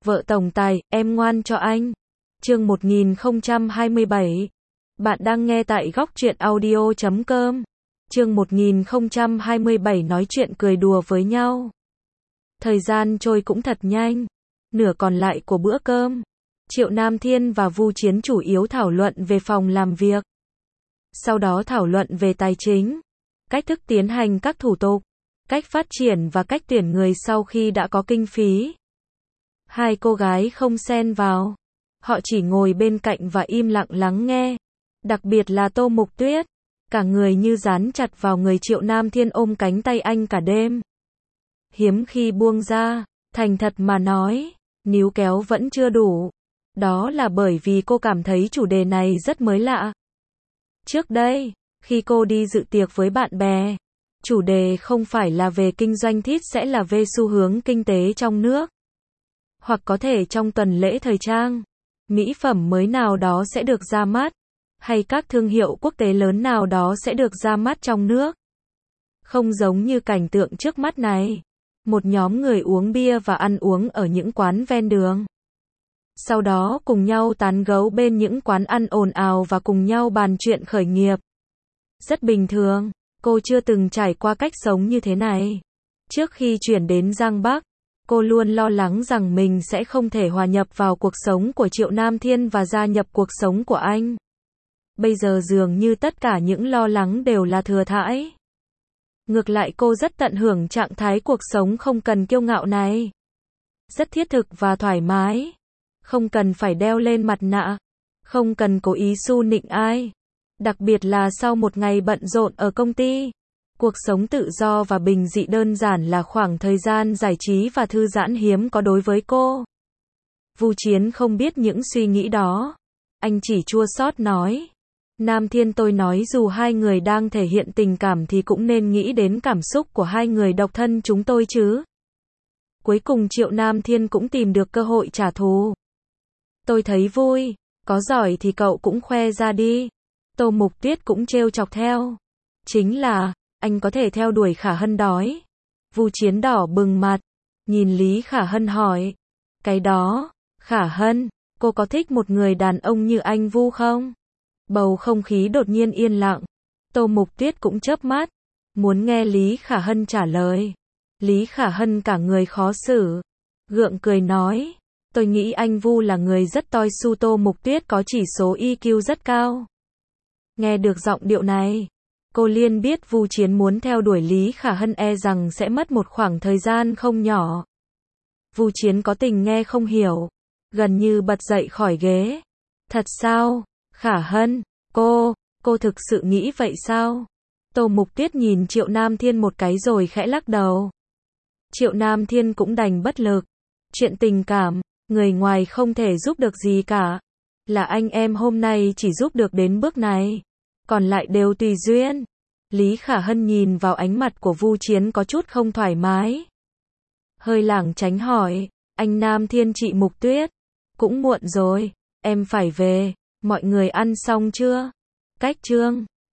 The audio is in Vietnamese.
Vợ tổng tài, em ngoan cho anh. Chương 1027. Bạn đang nghe tại góc truyện audio.com. Chương 1027 nói chuyện cười đùa với nhau. Thời gian trôi cũng thật nhanh. Nửa còn lại của bữa cơm, Triệu Nam Thiên và Vu Chiến chủ yếu thảo luận về phòng làm việc. Sau đó thảo luận về tài chính, cách thức tiến hành các thủ tục, cách phát triển và cách tuyển người sau khi đã có kinh phí. Hai cô gái không xen vào. Họ chỉ ngồi bên cạnh và im lặng lắng nghe. Đặc biệt là Tô Mục Tuyết. Cả người như dán chặt vào người Triệu Nam Thiên, ôm cánh tay anh cả đêm. Hiếm khi buông ra. Thành thật mà nói, níu kéo vẫn chưa đủ. Đó là bởi vì cô cảm thấy chủ đề này rất mới lạ. Trước đây, khi cô đi dự tiệc với bạn bè, chủ đề không phải là về kinh doanh thít sẽ là về xu hướng kinh tế trong nước. Hoặc có thể trong tuần lễ thời trang, mỹ phẩm mới nào đó sẽ được ra mắt, hay các thương hiệu quốc tế lớn nào đó sẽ được ra mắt trong nước. Không giống như cảnh tượng trước mắt này. Một nhóm người uống bia và ăn uống ở những quán ven đường. Sau đó cùng nhau tán gẫu bên những quán ăn ồn ào và cùng nhau bàn chuyện khởi nghiệp. Rất bình thường, cô chưa từng trải qua cách sống như thế này. Trước khi chuyển đến Giang Bắc, cô luôn lo lắng rằng mình sẽ không thể hòa nhập vào cuộc sống của Triệu Nam Thiên và gia nhập cuộc sống của anh. Bây giờ dường như tất cả những lo lắng đều là thừa thãi. Ngược lại cô rất tận hưởng trạng thái cuộc sống không cần kiêu ngạo này. Rất thiết thực và thoải mái. Không cần phải đeo lên mặt nạ. Không cần cố ý su nịnh ai. Đặc biệt là sau một ngày bận rộn ở công ty. Cuộc sống tự do và bình dị đơn giản là khoảng thời gian giải trí và thư giãn hiếm có đối với cô. Vu Chiến không biết những suy nghĩ đó. Anh chỉ chua xót nói. Nam Thiên, tôi nói dù hai người đang thể hiện tình cảm thì cũng nên nghĩ đến cảm xúc của hai người độc thân chúng tôi chứ. Cuối cùng Triệu Nam Thiên cũng tìm được cơ hội trả thù. Tôi thấy vui, có giỏi thì cậu cũng khoe ra đi. Tô Mục Tuyết cũng trêu chọc theo. Chính là, anh có thể theo đuổi Khả Hân đói. Vu Chiến đỏ bừng mặt, nhìn Lý Khả Hân hỏi. Cái đó, Khả Hân, cô có thích một người đàn ông như anh Vu không? Bầu không khí đột nhiên yên lặng. Tô Mục Tuyết cũng chớp mắt, muốn nghe Lý Khả Hân trả lời. Lý Khả Hân cả người khó xử, gượng cười nói, tôi nghĩ anh Vu là người rất toi su. Tô Mục Tuyết có chỉ số EQ rất cao. Nghe được giọng điệu này, cô liền biết Vu Chiến muốn theo đuổi Lý Khả Hân e rằng sẽ mất một khoảng thời gian không nhỏ. Vu Chiến có tình nghe không hiểu, gần như bật dậy khỏi ghế. Thật sao? Khả Hân, cô thực sự nghĩ vậy sao? Tô Mục Tuyết nhìn Triệu Nam Thiên một cái rồi khẽ lắc đầu. Triệu Nam Thiên cũng đành bất lực. Chuyện tình cảm, người ngoài không thể giúp được gì cả. Là anh em hôm nay chỉ giúp được đến bước này. Còn lại đều tùy duyên. Lý Khả Hân nhìn vào ánh mặt của Vu Chiến có chút không thoải mái. Hơi lảng tránh hỏi, anh Nam Thiên, chị Mục Tuyết. Cũng muộn rồi, em phải về. Mọi người ăn xong chưa? Cách chương